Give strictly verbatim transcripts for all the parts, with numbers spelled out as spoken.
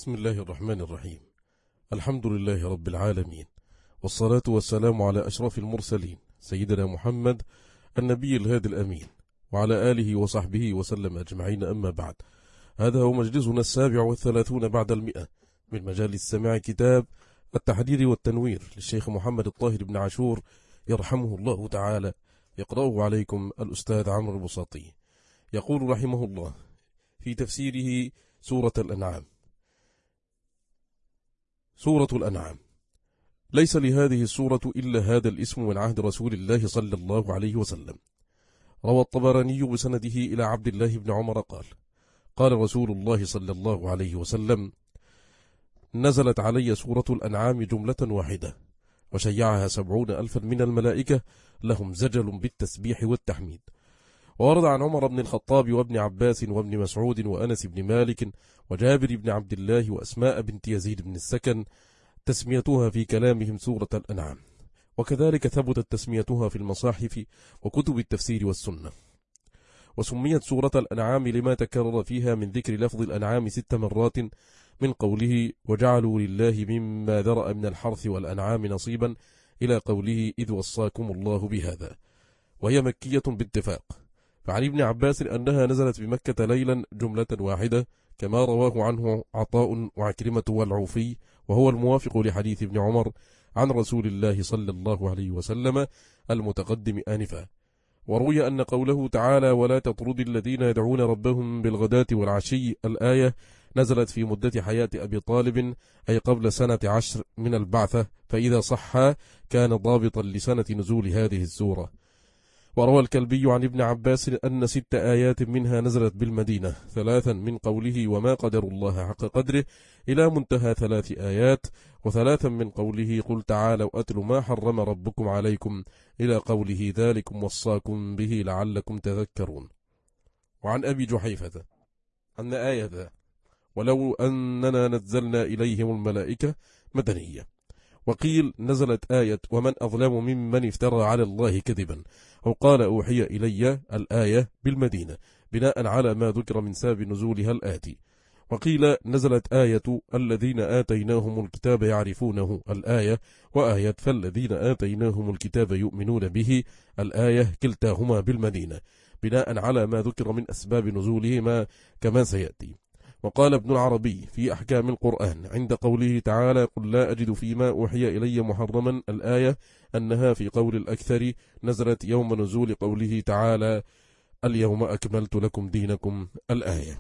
بسم الله الرحمن الرحيم. الحمد لله رب العالمين، والصلاة والسلام على أشرف المرسلين سيدنا محمد النبي الهادي الأمين، وعلى آله وصحبه وسلم أجمعين. أما بعد، هذا هو مجلسنا السابع والثلاثون بعد المئة من مجالس سماع كتاب التحرير والتنوير للشيخ محمد الطاهر بن عاشور يرحمه الله تعالى، يقرأه عليكم الأستاذ عمرو البساطي. يقول رحمه الله في تفسيره سورة الأنعام: سورة الأنعام، ليس لهذه السورة إلا هذا الاسم من عهد رسول الله صلى الله عليه وسلم. روى الطبراني بسنده إلى عبد الله بن عمر قال: قال رسول الله صلى الله عليه وسلم: نزلت علي سورة الأنعام جملة واحدة، وشيعها سبعون ألفا من الملائكة لهم زجل بالتسبيح والتحميد. وورد عن عمر بن الخطاب وابن عباس وابن مسعود وأنس بن مالك وجابر بن عبد الله وأسماء بنت يزيد بن السكن تسميتها في كلامهم سورة الأنعام، وكذلك ثبتت تسميتها في المصاحف وكتب التفسير والسنة. وسميت سورة الأنعام لما تكرر فيها من ذكر لفظ الأنعام ست مرات، من قوله: وجعلوا لله مما ذرأ من الحرث والأنعام نصيبا، إلى قوله: إذ وصاكم الله بهذا. وهي مكية باتفاق، فعن ابن عباس أنها نزلت بمكة ليلا جملة واحدة، كما رواه عنه عطاء وعكرمة والعوفي، وهو الموافق لحديث ابن عمر عن رسول الله صلى الله عليه وسلم المتقدم آنفا. وروي أن قوله تعالى: ولا تطرد الذين يدعون ربهم بالغداة والعشي، الآية نزلت في مدة حياة أبي طالب، أي قبل سنة عشر من البعثة، فإذا صح كان ضابطا لسنة نزول هذه السورة. وروى الكلبي عن ابن عباس أن ست آيات منها نزلت بالمدينة، ثلاثا من قوله: وما قدر الله حق قدره، إلى منتهى ثلاث آيات، وثلاثا من قوله: قل تعالوا أتل ما حرم ربكم عليكم، إلى قوله: ذلكم وصاكم به لعلكم تذكرون. وعن أبي جحيفة أن آية ولو أننا نزلنا إليهم الملائكة مدنية. وقيل نزلت آية ومن أظلم ممن افترى على الله كذبا، أو قال أوحي إلي، الآية بالمدينة، بناء على ما ذكر من سبب نزولها الآتي. وقيل نزلت آية الذين آتيناهم الكتاب يعرفونه، الآية، وآية فالذين آتيناهم الكتاب يؤمنون به، الآية، كلتاهما بالمدينة، بناء على ما ذكر من أسباب نزولهما كما سيأتي. وقال ابن العربي في أحكام القرآن عند قوله تعالى: قل لا أجد فيما أوحي إلي محرما، الآية، أنها في قول الأكثر نزلت يوم نزول قوله تعالى: اليوم أكملت لكم دينكم، الآية،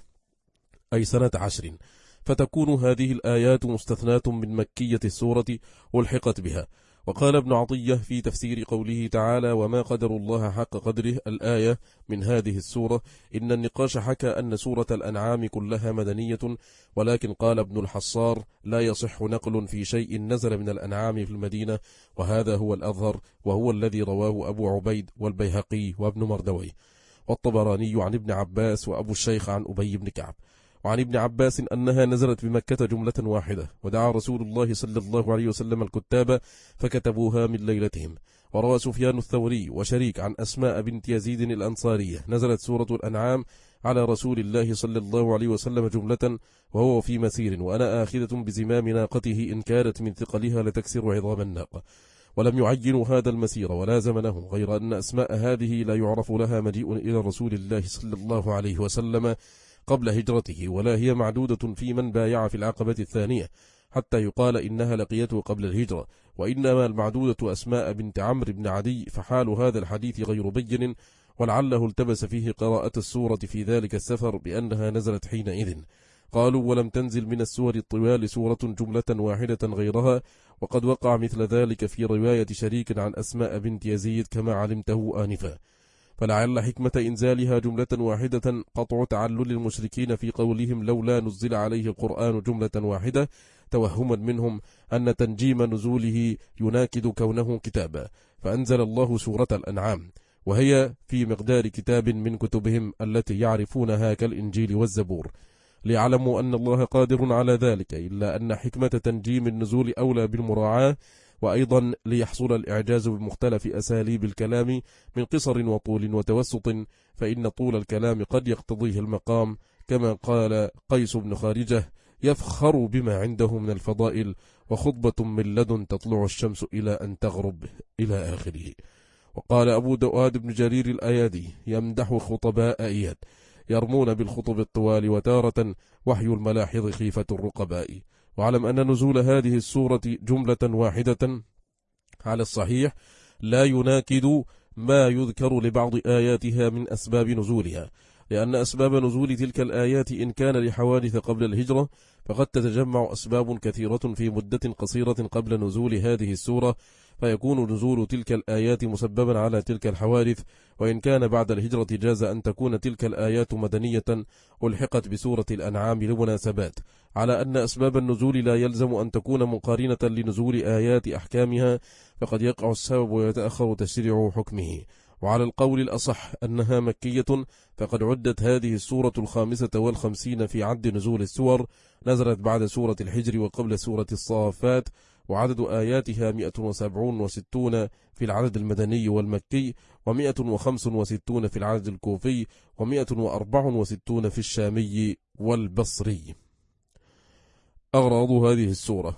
أي سنة عشر، فتكون هذه الآيات مستثناة من مكية السورة والحقت بها. وقال ابن عطية في تفسير قوله تعالى: وما قدر الله حق قدره، الآية، من هذه السورة، إن النقاش حكى أن سورة الأنعام كلها مدنية، ولكن قال ابن الحصار: لا يصح نقل في شيء نزل من الأنعام في المدينة، وهذا هو الأظهر، وهو الذي رواه أبو عبيد والبيهقي وابن مردوي والطبراني عن ابن عباس وأبو الشيخ عن أبي بن كعب. وعن ابن عباس أنها نزلت بمكة جملة واحدة، ودعا رسول الله صلى الله عليه وسلم الكتاب فكتبوها من ليلتهم. وروى سفيان الثوري وشريك عن أسماء بنت يزيد الأنصارية: نزلت سورة الأنعام على رسول الله صلى الله عليه وسلم جملة وهو في مسير، وأنا آخذة بزمام ناقته إن كانت من ثقلها لتكسر عظام الناقة. ولم يعينوا هذا المسير ولا زمنه، غير أن أسماء هذه لا يعرف لها مجيء إلى رسول الله صلى الله عليه وسلم قبل هجرته، ولا هي معدودة في من بايع في العقبة الثانية حتى يقال إنها لقيته قبل الهجرة، وإنما المعدودة أسماء بنت عمرو بن عدي، فحال هذا الحديث غير بين، ولعله التبس فيه قراءة السورة في ذلك السفر بأنها نزلت حينئذ. قالوا: ولم تنزل من السور الطوال سورة جملة واحدة غيرها، وقد وقع مثل ذلك في رواية شريك عن أسماء بنت يزيد كما علمته آنفا. فلعل حكمة إنزالها جملة واحدة قطع تعلل المشركين في قولهم: لولا نزل عليه القرآن جملة واحدة، توهما منهم أن تنجيم نزوله يناكد كونه كتابا، فأنزل الله سورة الأنعام، وهي في مقدار كتاب من كتبهم التي يعرفونها كالإنجيل والزبور، ليعلموا أن الله قادر على ذلك، إلا أن حكمة تنجيم النزول أولى بالمراعاة، وأيضا ليحصل الإعجاز بمختلف أساليب الكلام من قصر وطول وتوسط، فإن طول الكلام قد يقتضيه المقام، كما قال قيس بن خارجة: يفخر بما عنده من الفضائل، وخطبة من لدن تطلع الشمس إلى أن تغرب، إلى آخره. وقال أبو دواد بن جرير الأيادي يمدح خطباء إياد يرمون بالخطب الطوال، وتارة وحي الملاحظ خيفة الرقباء. واعلم أن نزول هذه السورة جملة واحدة على الصحيح لا يناكد ما يذكر لبعض آياتها من أسباب نزولها، لأن أسباب نزول تلك الآيات إن كان لحوادث قبل الهجرة فقد تتجمع أسباب كثيرة في مدة قصيرة قبل نزول هذه السورة، فيكون نزول تلك الآيات مسببا على تلك الحوادث. وإن كان بعد الهجرة جاز أن تكون تلك الآيات مدنية ألحقت بسورة الأنعام لمناسبات، على أن أسباب النزول لا يلزم أن تكون مقارنة لنزول آيات أحكامها، فقد يقع السبب ويتأخر تشريع حكمه. وعلى القول الأصح أنها مكية، فقد عدت هذه السورة الخامسة والخمسين في عد نزول السور، نزلت بعد سورة الحجر وقبل سورة الصافات، وعدد آياتها مئة وسبعون وستون في العدد المدني والمكي، ومئة وخمس وستون في العدد الكوفي، ومئة وأربع وستون في الشامي والبصري. أغراض هذه السورة: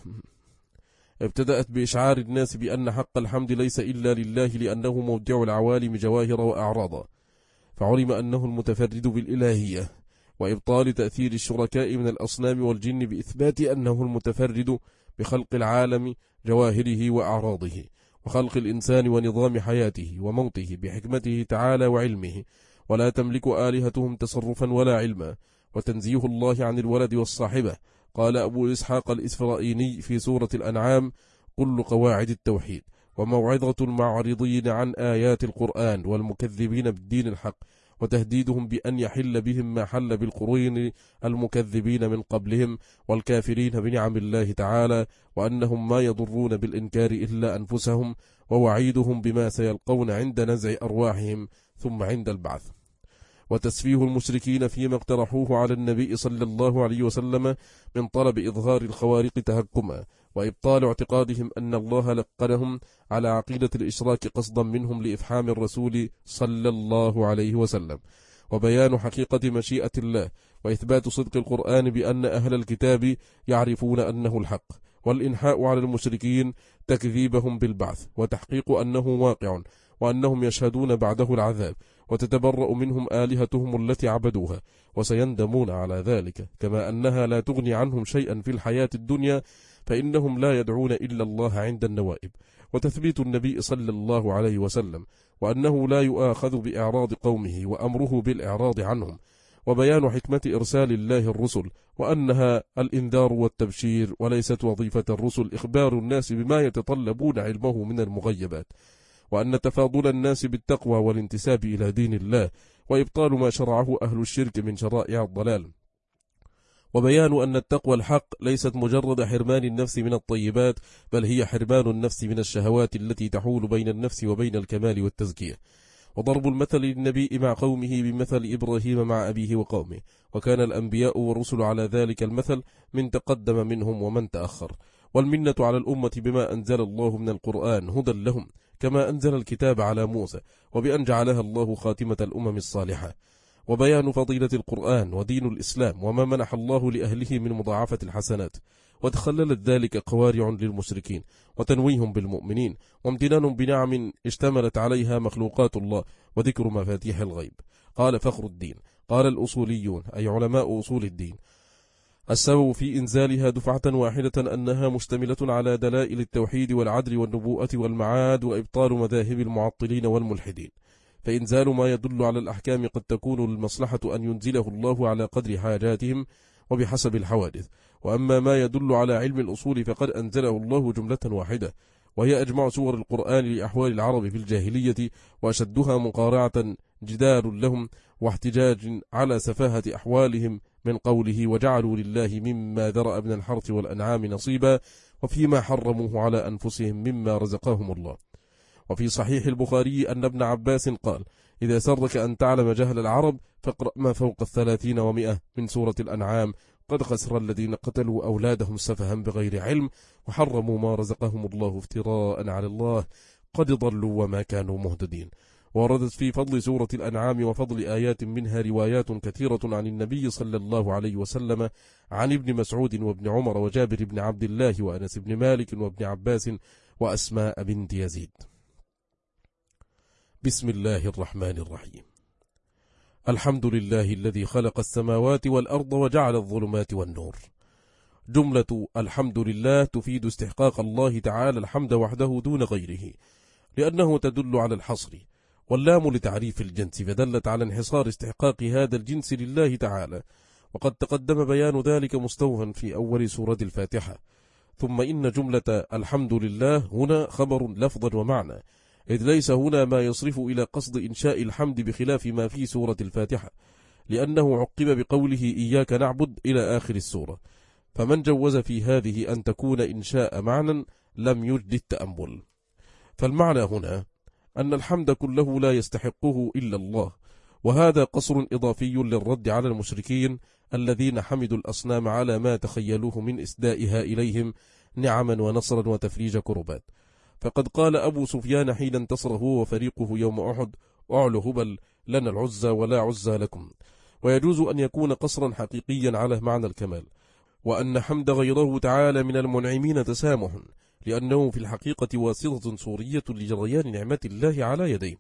ابتدأت بإشعار الناس بأن حق الحمد ليس إلا لله، لأنه مودع العوالم جواهر وأعراضا، فعلم أنه المتفرد بالإلهية، وإبطال تأثير الشركاء من الأصنام والجن بإثبات أنه المتفرد بخلق العالم جواهره وأعراضه، وخلق الإنسان ونظام حياته وموته بحكمته تعالى وعلمه، ولا تملك آلهتهم تصرفا ولا علما، وتنزيه الله عن الولد والصاحبة. قال أبو إسحاق الإسفرائيني في سورة الأنعام: كل قواعد التوحيد، وموعظة المعرضين عن آيات القرآن والمكذبين بالدين الحق، وتهديدهم بأن يحل بهم ما حل بالقرون المكذبين من قبلهم والكافرين بنعم الله تعالى، وأنهم ما يضرون بالإنكار إلا أنفسهم، ووعيدهم بما سيلقون عند نزع أرواحهم ثم عند البعث. وتسفيه المشركين فيما اقترحوه على النبي صلى الله عليه وسلم من طلب إظهار الخوارق تهكما، وإبطال اعتقادهم أن الله لقنهم على عقيدة الإشراك قصدا منهم لإفحام الرسول صلى الله عليه وسلم، وبيان حقيقة مشيئة الله، وإثبات صدق القرآن بأن أهل الكتاب يعرفون أنه الحق، والإنحاء على المشركين تكذيبهم بالبعث، وتحقيق أنه واقع، وأنهم يشهدون بعده العذاب، وتتبرأ منهم آلهتهم التي عبدوها وسيندمون على ذلك، كما أنها لا تغني عنهم شيئا في الحياة الدنيا، فإنهم لا يدعون إلا الله عند النوائب، وتثبيت النبي صلى الله عليه وسلم، وأنه لا يؤاخذ بإعراض قومه وأمره بالإعراض عنهم، وبيان حكمة إرسال الله الرسل، وأنها الإنذار والتبشير، وليست وظيفة الرسل إخبار الناس بما يتطلبون علمه من المغيبات، وأن تفاضل الناس بالتقوى والانتساب إلى دين الله، وإبطال ما شرعه أهل الشرك من شرائع الضلال، وبيان أن التقوى الحق ليست مجرد حرمان النفس من الطيبات، بل هي حرمان النفس من الشهوات التي تحول بين النفس وبين الكمال والتزكية، وضرب المثل للنبي مع قومه بمثل إبراهيم مع أبيه وقومه، وكان الأنبياء والرسل على ذلك المثل من تقدم منهم ومن تأخر، والمنة على الأمة بما أنزل الله من القرآن هدى لهم، كما أنزل الكتاب على موسى، وبأن جعلها الله خاتمة الأمم الصالحة، وبيان فضيلة القرآن ودين الإسلام وما منح الله لأهله من مضاعفة الحسنات، وتخللت ذلك قوارع للمشركين، وتنويهم بالمؤمنين، وامتنان بنعم اشتملت عليها مخلوقات الله، وذكر مفاتيح الغيب. قال فخر الدين: قال الأصوليون أي علماء أصول الدين: السبب في إنزالها دفعة واحدة أنها مشتملة على دلائل التوحيد والعدل والنبوءة والمعاد، وإبطال مذاهب المعطلين والملحدين، فإنزال ما يدل على الأحكام قد تكون للمصلحة أن ينزله الله على قدر حاجاتهم وبحسب الحوادث، وأما ما يدل على علم الأصول فقد أنزله الله جملة واحدة، وهي أجمع سور القرآن لأحوال العرب في الجاهلية، وأشدها مقارعة جدال لهم واحتجاج على سفاهة أحوالهم، من قوله: وجعلوا لله مما ذرأ من الحرث والأنعام نصيبا، وفيما حرموه على أنفسهم مما رزقهم الله. وفي صحيح البخاري أن ابن عباس قال: إذا سرك أن تعلم جهل العرب فاقرأ ما فوق الثلاثين ومئة من سورة الأنعام، قد خسر الذين قتلوا أولادهم سفها بغير علم، وحرموا ما رزقهم الله افتراء على الله، قد ضلوا وما كانوا مهتدين. وردت في فضل سورة الأنعام وفضل آيات منها روايات كثيرة عن النبي صلى الله عليه وسلم، عن ابن مسعود وابن عمر وجابر بن عبد الله وأنس بن مالك وابن عباس وأسماء بنت يزيد. بسم الله الرحمن الرحيم. الحمد لله الذي خلق السماوات والأرض وجعل الظلمات والنور. جملة الحمد لله تفيد استحقاق الله تعالى الحمد وحده دون غيره، لأنه تدل على الحصر، واللام لتعريف الجنس فدلت على انحصار استحقاق هذا الجنس لله تعالى، وقد تقدم بيان ذلك مستوفا في أول سورة الفاتحة. ثم إن جملة الحمد لله هنا خبر لفظا ومعنى، إذ ليس هنا ما يصرف إلى قصد إنشاء الحمد بخلاف ما في سورة الفاتحة، لأنه عقب بقوله إياك نعبد إلى آخر السورة، فمن جوز في هذه أن تكون إنشاء معنى لم يجد التأمل. فالمعنى هنا أن الحمد كله لا يستحقه إلا الله، وهذا قصر إضافي للرد على المشركين الذين حمدوا الأصنام على ما تخيلوه من إسدائها إليهم نعما ونصرا وتفريج كربات. فقد قال أبو سفيان حين انتصر هو وفريقه يوم أحد: أعلى هبل لنا العزى ولا عزى لكم. ويجوز أن يكون قصرا حقيقيا على معنى الكمال، وأن حمد غيره تعالى من المنعمين تسامح، لأنه في الحقيقة واسطة صورية لجريان نعمة الله على يديه.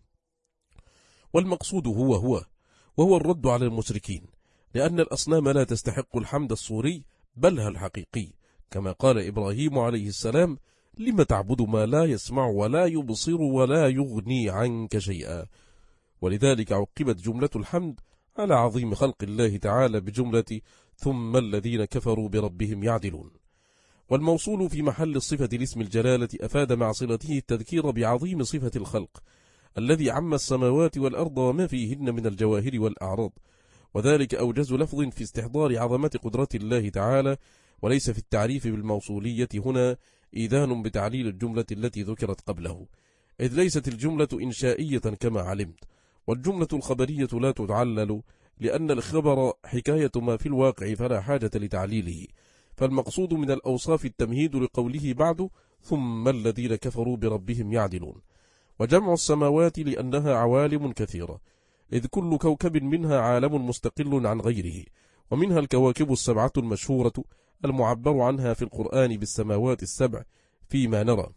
والمقصود هو هو وهو الرد على المشركين، لأن الأصنام لا تستحق الحمد الصوري بل الحقيقي، كما قال إبراهيم عليه السلام: لم تعبد ما لا يسمع ولا يبصر ولا يغني عنك شيئا. ولذلك عقبت جملة الحمد على عظيم خلق الله تعالى بجملة ثم الذين كفروا بربهم يعدلون. والموصول في محل الصفة لاسم الجلالة أفاد مع صلته التذكير بعظيم صفة الخلق الذي عم السماوات والأرض وما فيهن من الجواهر والأعراض، وذلك أوجز لفظ في استحضار عظمة قدرة الله تعالى، وليس في التعريف بالموصولية هنا إيذان بتعليل الجملة التي ذكرت قبله، إذ ليست الجملة إنشائية كما علمت، والجملة الخبرية لا تتعلل، لأن الخبر حكاية ما في الواقع فلا حاجة لتعليله. فالمقصود من الأوصاف التمهيد لقوله بعد ثم الذين كفروا بربهم يعدلون. وجمع السماوات لأنها عوالم كثيرة، إذ كل كوكب منها عالم مستقل عن غيره، ومنها الكواكب السبعة المشهورة المعبر عنها في القرآن بالسماوات السبع فيما نرى.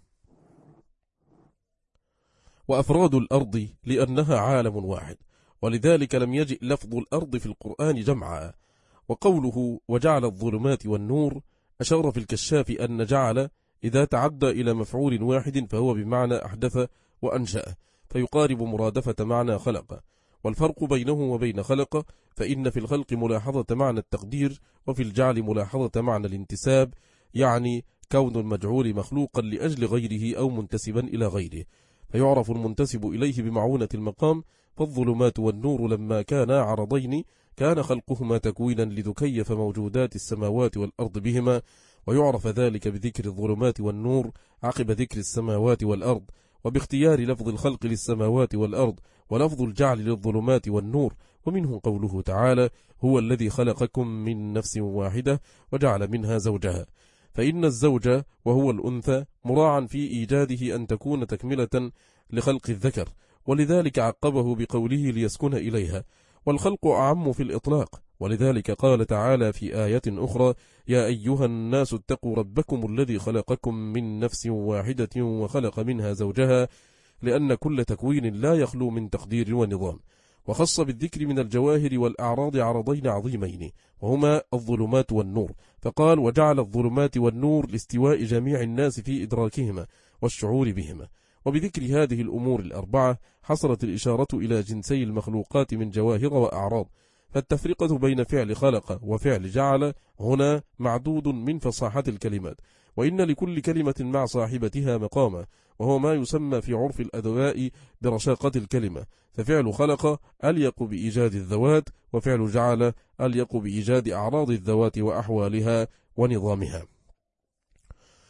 وأفراد الأرض لأنها عالم واحد، ولذلك لم يجئ لفظ الأرض في القرآن جمعا. وقوله وجعل الظلمات والنور أشار في الكشاف أن جعل إذا تعدى إلى مفعول واحد فهو بمعنى أحدث وأنشأ، فيقارب مرادفة معنى خلق. والفرق بينه وبين خلق فإن في الخلق ملاحظة معنى التقدير، وفي الجعل ملاحظة معنى الانتساب، يعني كون المجعول مخلوقا لأجل غيره أو منتسبا إلى غيره، فيعرف المنتسب إليه بمعونة المقام. فالظلمات والنور لما كانا عرضين كان خلقهما تكوينا لتكيف موجودات السماوات والأرض بهما، ويعرف ذلك بذكر الظلمات والنور عقب ذكر السماوات والأرض، وباختيار لفظ الخلق للسماوات والأرض ولفظ الجعل للظلمات والنور. ومنه قوله تعالى هو الذي خلقكم من نفس واحدة وجعل منها زوجها، فإن الزوج وهو الأنثى مراعا في إيجاده أن تكون تكملة لخلق الذكر، ولذلك عقبه بقوله ليسكن إليها. والخلق أعم في الإطلاق، ولذلك قال تعالى في آية أخرى يا أيها الناس اتقوا ربكم الذي خلقكم من نفس واحدة وخلق منها زوجها، لأن كل تكوين لا يخلو من تقدير ونظام. وخص بالذكر من الجواهر والأعراض عرضين عظيمين وهما الظلمات والنور، فقال وجعل الظلمات والنور لاستواء جميع الناس في إدراكهما والشعور بهما. وبذكر هذه الأمور الأربعة حصلت الإشارة إلى جنسي المخلوقات من جواهر وأعراض، فالتفرقة بين فعل خلق وفعل جعل هنا معدود من فصاحة الكلمات، وإن لكل كلمة مع صاحبتها مقاما، وهو ما يسمى في عرف الأدواء برشاقة الكلمة، ففعل خلق أليق بإيجاد الذوات، وفعل جعل أليق بإيجاد أعراض الذوات وأحوالها ونظامها.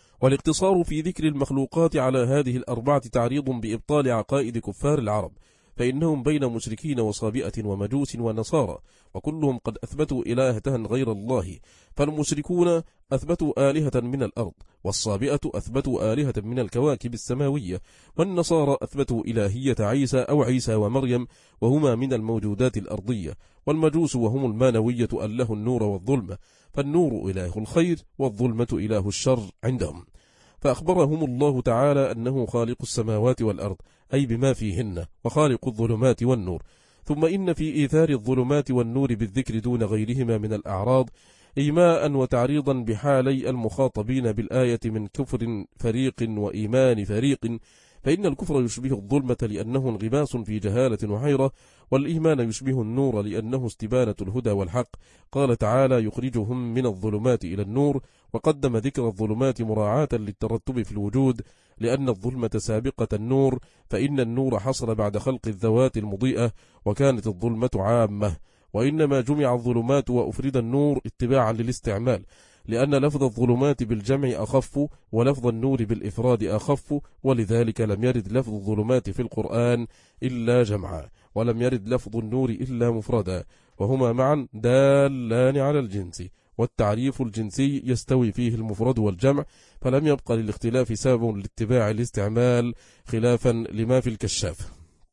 والاقتصار في ذكر المخلوقات على هذه الأربعة تعريض بإبطال عقائد كفار العرب، فإنهم بين مشركين وصابئة ومجوس ونصارى، وكلهم قد أثبتوا إلهة غير الله. فالمشركون أثبتوا آلهة من الأرض، والصابئة أثبتوا آلهة من الكواكب السماوية، والنصارى أثبتوا إلهية عيسى أو عيسى ومريم، وهما من الموجودات الأرضية. والمجوس وهم المانوية أله النور والظلمة، فالنور إله الخير والظلمة إله الشر عندهم. فأخبرهم الله تعالى أنه خالق السماوات والأرض، أي بما فيهن، وخالق الظلمات والنور. ثم إن في إيثار الظلمات والنور بالذكر دون غيرهما من الأعراض إيماء وتعريضا بحالي المخاطبين بالآية من كفر فريق وإيمان فريق، فإن الكفر يشبه الظلمة لأنه انغماس في جهالة وحيرة، والإيمان يشبه النور لأنه استبانة الهدى والحق. قال تعالى: يخرجهم من الظلمات إلى النور، وقدم ذكر الظلمات مراعاة للترتب في الوجود، لأن الظلمة سابقة النور، فإن النور حصل بعد خلق الذوات المضيئة، وكانت الظلمة عامة. وإنما جمع الظلمات وأفرد النور اتباعا للاستعمال، لأن لفظ الظلمات بالجمع أخف، ولفظ النور بالإفراد أخف، ولذلك لم يرد لفظ الظلمات في القرآن إلا جمعا، ولم يرد لفظ النور إلا مفردا، وهما معا دالان على الجنس، والتعريف الجنسي يستوي فيه المفرد والجمع، فلم يبقى للاختلاف سبب لاتباع الاستعمال، خلافا لما في الكشاف.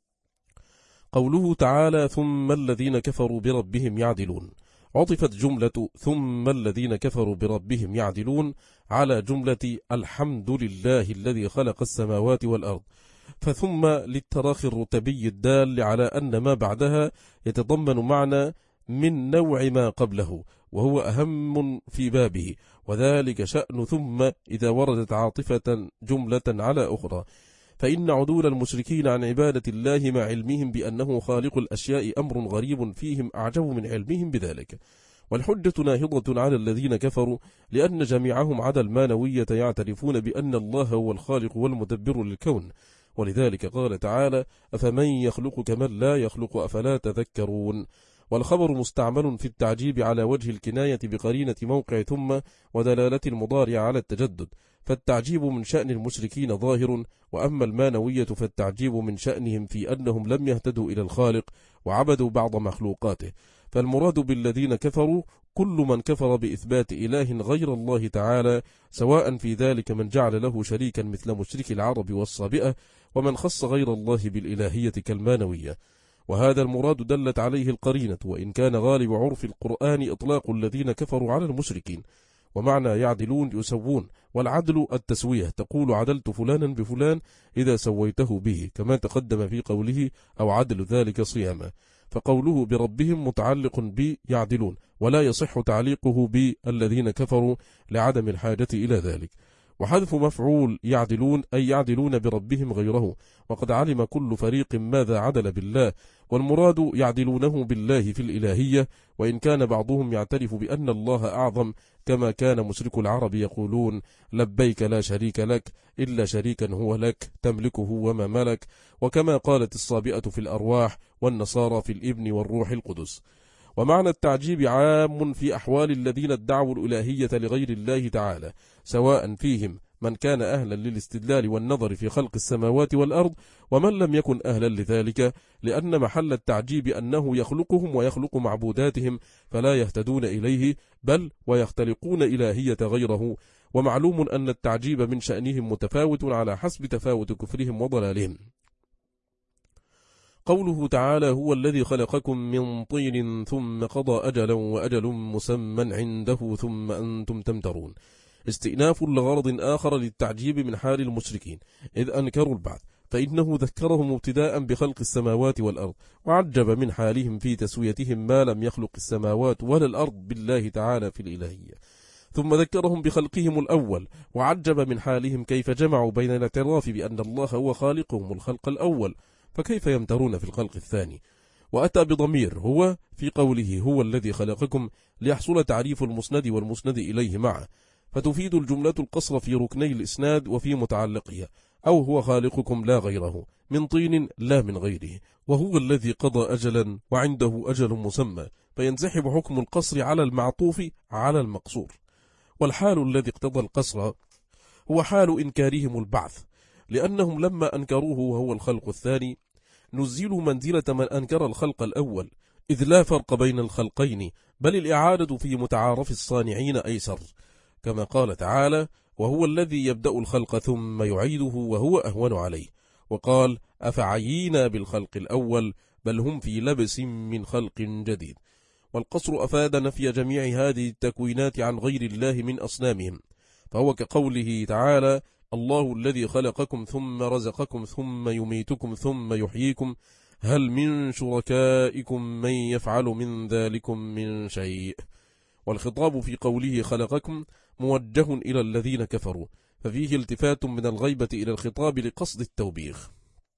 قوله تعالى: ثم الذين كفروا بربهم يعدلون، عطفت جملة ثم الذين كفروا بربهم يعدلون على جملة الحمد لله الذي خلق السماوات والأرض، فثم للتراخي الرتبي الدال على أن ما بعدها يتضمن معنى من نوع ما قبله، وهو أهم في بابه، وذلك شأن ثم إذا وردت عاطفة جملة على أخرى. فإن عدول المشركين عن عبادة الله مع علمهم بأنه خالق الأشياء أمر غريب فيهم أعجب من علمهم بذلك، والحجة ناهضة على الذين كفروا، لأن جميعهم عدا المانوية يعترفون بأن الله هو الخالق والمدبر للكون. ولذلك قال تعالى: أفمن يخلق كمن لا يخلق أفلا تذكرون. والخبر مستعمل في التعجيب على وجه الكناية بقرينة موقع ثم ودلالة المضارع على التجدد، فالتعجيب من شأن المشركين ظاهر، وأما المانوية فالتعجيب من شأنهم في أنهم لم يهتدوا إلى الخالق وعبدوا بعض مخلوقاته. فالمراد بالذين كفروا كل من كفر بإثبات إله غير الله تعالى، سواء في ذلك من جعل له شريكا مثل مشرك العرب والصابئة، ومن خص غير الله بالإلهية كالمانوية. وهذا المراد دلت عليه القرينة، وإن كان غالب عرف القرآن إطلاق الذين كفروا على المشركين. ومعنى يعدلون يسوون، والعدل التسوية، تقول عدلت فلانا بفلان إذا سويته به، كما تقدم في قوله أو عدل ذلك صياما. فقوله بربهم متعلق بيعدلون، ولا يصح تعليقه بالذين كفروا لعدم الحاجة إلى ذلك. وحذف مفعول يعدلون أي يعدلون بربهم غيره، وقد علم كل فريق ماذا عدل بالله، والمراد يعدلونه بالله في الإلهية، وإن كان بعضهم يعترف بأن الله أعظم، كما كان مشرك العرب يقولون: لبيك لا شريك لك إلا شريكا هو لك تملكه وما ملك، وكما قالت الصابئة في الأرواح والنصارى في الابن والروح القدس. ومعنى التعجيب عام في أحوال الذين ادعوا الإلهية لغير الله تعالى، سواء فيهم من كان أهلا للاستدلال والنظر في خلق السماوات والأرض، ومن لم يكن أهلا لذلك، لأن محل التعجيب أنه يخلقهم ويخلق معبوداتهم فلا يهتدون إليه، بل ويختلقون إلهية غيره. ومعلوم أن التعجيب من شأنهم متفاوت على حسب تفاوت كفرهم وضلالهم. قوله تعالى: هو الذي خلقكم من طين ثم قضى أجلا وأجل مسمى عنده ثم أنتم تمترون، استئناف لغرض آخر للتعجيب من حال المشركين إذ أنكروا البعث، فإنه ذكرهم ابتداء بخلق السماوات والأرض، وعجب من حالهم في تسويتهم ما لم يخلق السماوات ولا الأرض بالله تعالى في الإلهية، ثم ذكرهم بخلقهم الأول، وعجب من حالهم كيف جمعوا بين الاعتراف بأن الله هو خالقهم الخلق الأول، فكيف يمترون في الخلق الثاني. وأتى بضمير هو في قوله هو الذي خلقكم ليحصل تعريف المسند والمسند إليه معه، فتفيد الجملة القصر في ركني الإسناد وفي متعلقها، أو هو خالقكم لا غيره، من طين لا من غيره، وهو الذي قضى أجلا وعنده أجل مسمى، فينسحب حكم القصر على المعطوف على المقصور. والحال الذي اقتضى القصر هو حال إنكارهم البعث، لأنهم لما أنكروه وهو الخلق الثاني نزلوا منزلة من أنكر الخلق الأول، إذ لا فرق بين الخلقين، بل الإعادة في متعارف الصانعين أيسر، كما قال تعالى: وهو الذي يبدأ الخلق ثم يعيده وهو أهون عليه. وقال: أفعيينا بالخلق الأول بل هم في لبس من خلق جديد. والقصر أفاد نفي جميع هذه التكوينات عن غير الله من أصنامهم، فهو كقوله تعالى: الله الذي خلقكم ثم رزقكم ثم يميتكم ثم يحييكم هل من شركائكم من يفعل من ذلكم من شيء. والخطاب في قوله خلقكم موجه إلى الذين كفروا، ففيه التفات من الغيبة إلى الخطاب لقصد التوبيخ.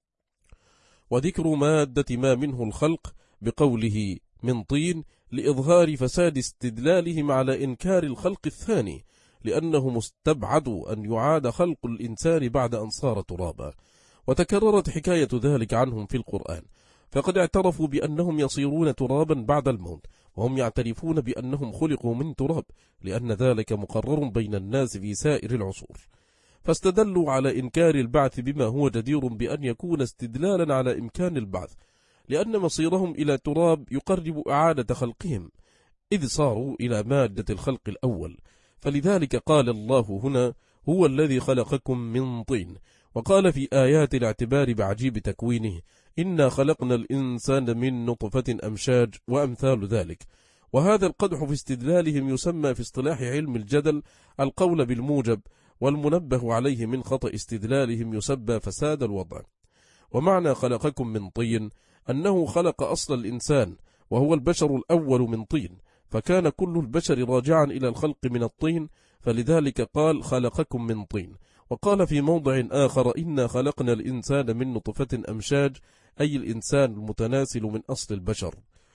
وذكر مادة ما منه الخلق بقوله من طين لإظهار فساد استدلالهم على إنكار الخلق الثاني، لأنه مستبعد أن يعاد خلق الإنسان بعد أن صار ترابا. وتكررت حكاية ذلك عنهم في القرآن، فقد اعترفوا بأنهم يصيرون ترابا بعد الموت، وهم يعترفون بأنهم خلقوا من تراب، لأن ذلك مقرر بين الناس في سائر العصور، فاستدلوا على إنكار البعث بما هو جدير بأن يكون استدلالا على إمكان البعث، لأن مصيرهم إلى تراب يقرب إعادة خلقهم، إذ صاروا إلى مادة الخلق الأول. فلذلك قال الله هنا: هو الذي خلقكم من طين. وقال في آيات الاعتبار بعجيب تكوينه: إنا خلقنا الإنسان من نطفة أمشاج، وأمثال ذلك. وهذا القدح في استدلالهم يسمى في اصطلاح علم الجدل القول بالموجب، والمنبه عليه من خطأ استدلالهم يسمى فساد الوضع. ومعنى خلقكم من طين أنه خلق أصل الإنسان، وهو البشر الأول من طين، فكان كل البشر راجعا إلى الخلق من الطين، فلذلك قال خلقكم من طين. وقال في موضع آخر: إنا خلقنا الإنسان من نطفة أمشاج، أي الإنسان المتناسل من أصل البشر.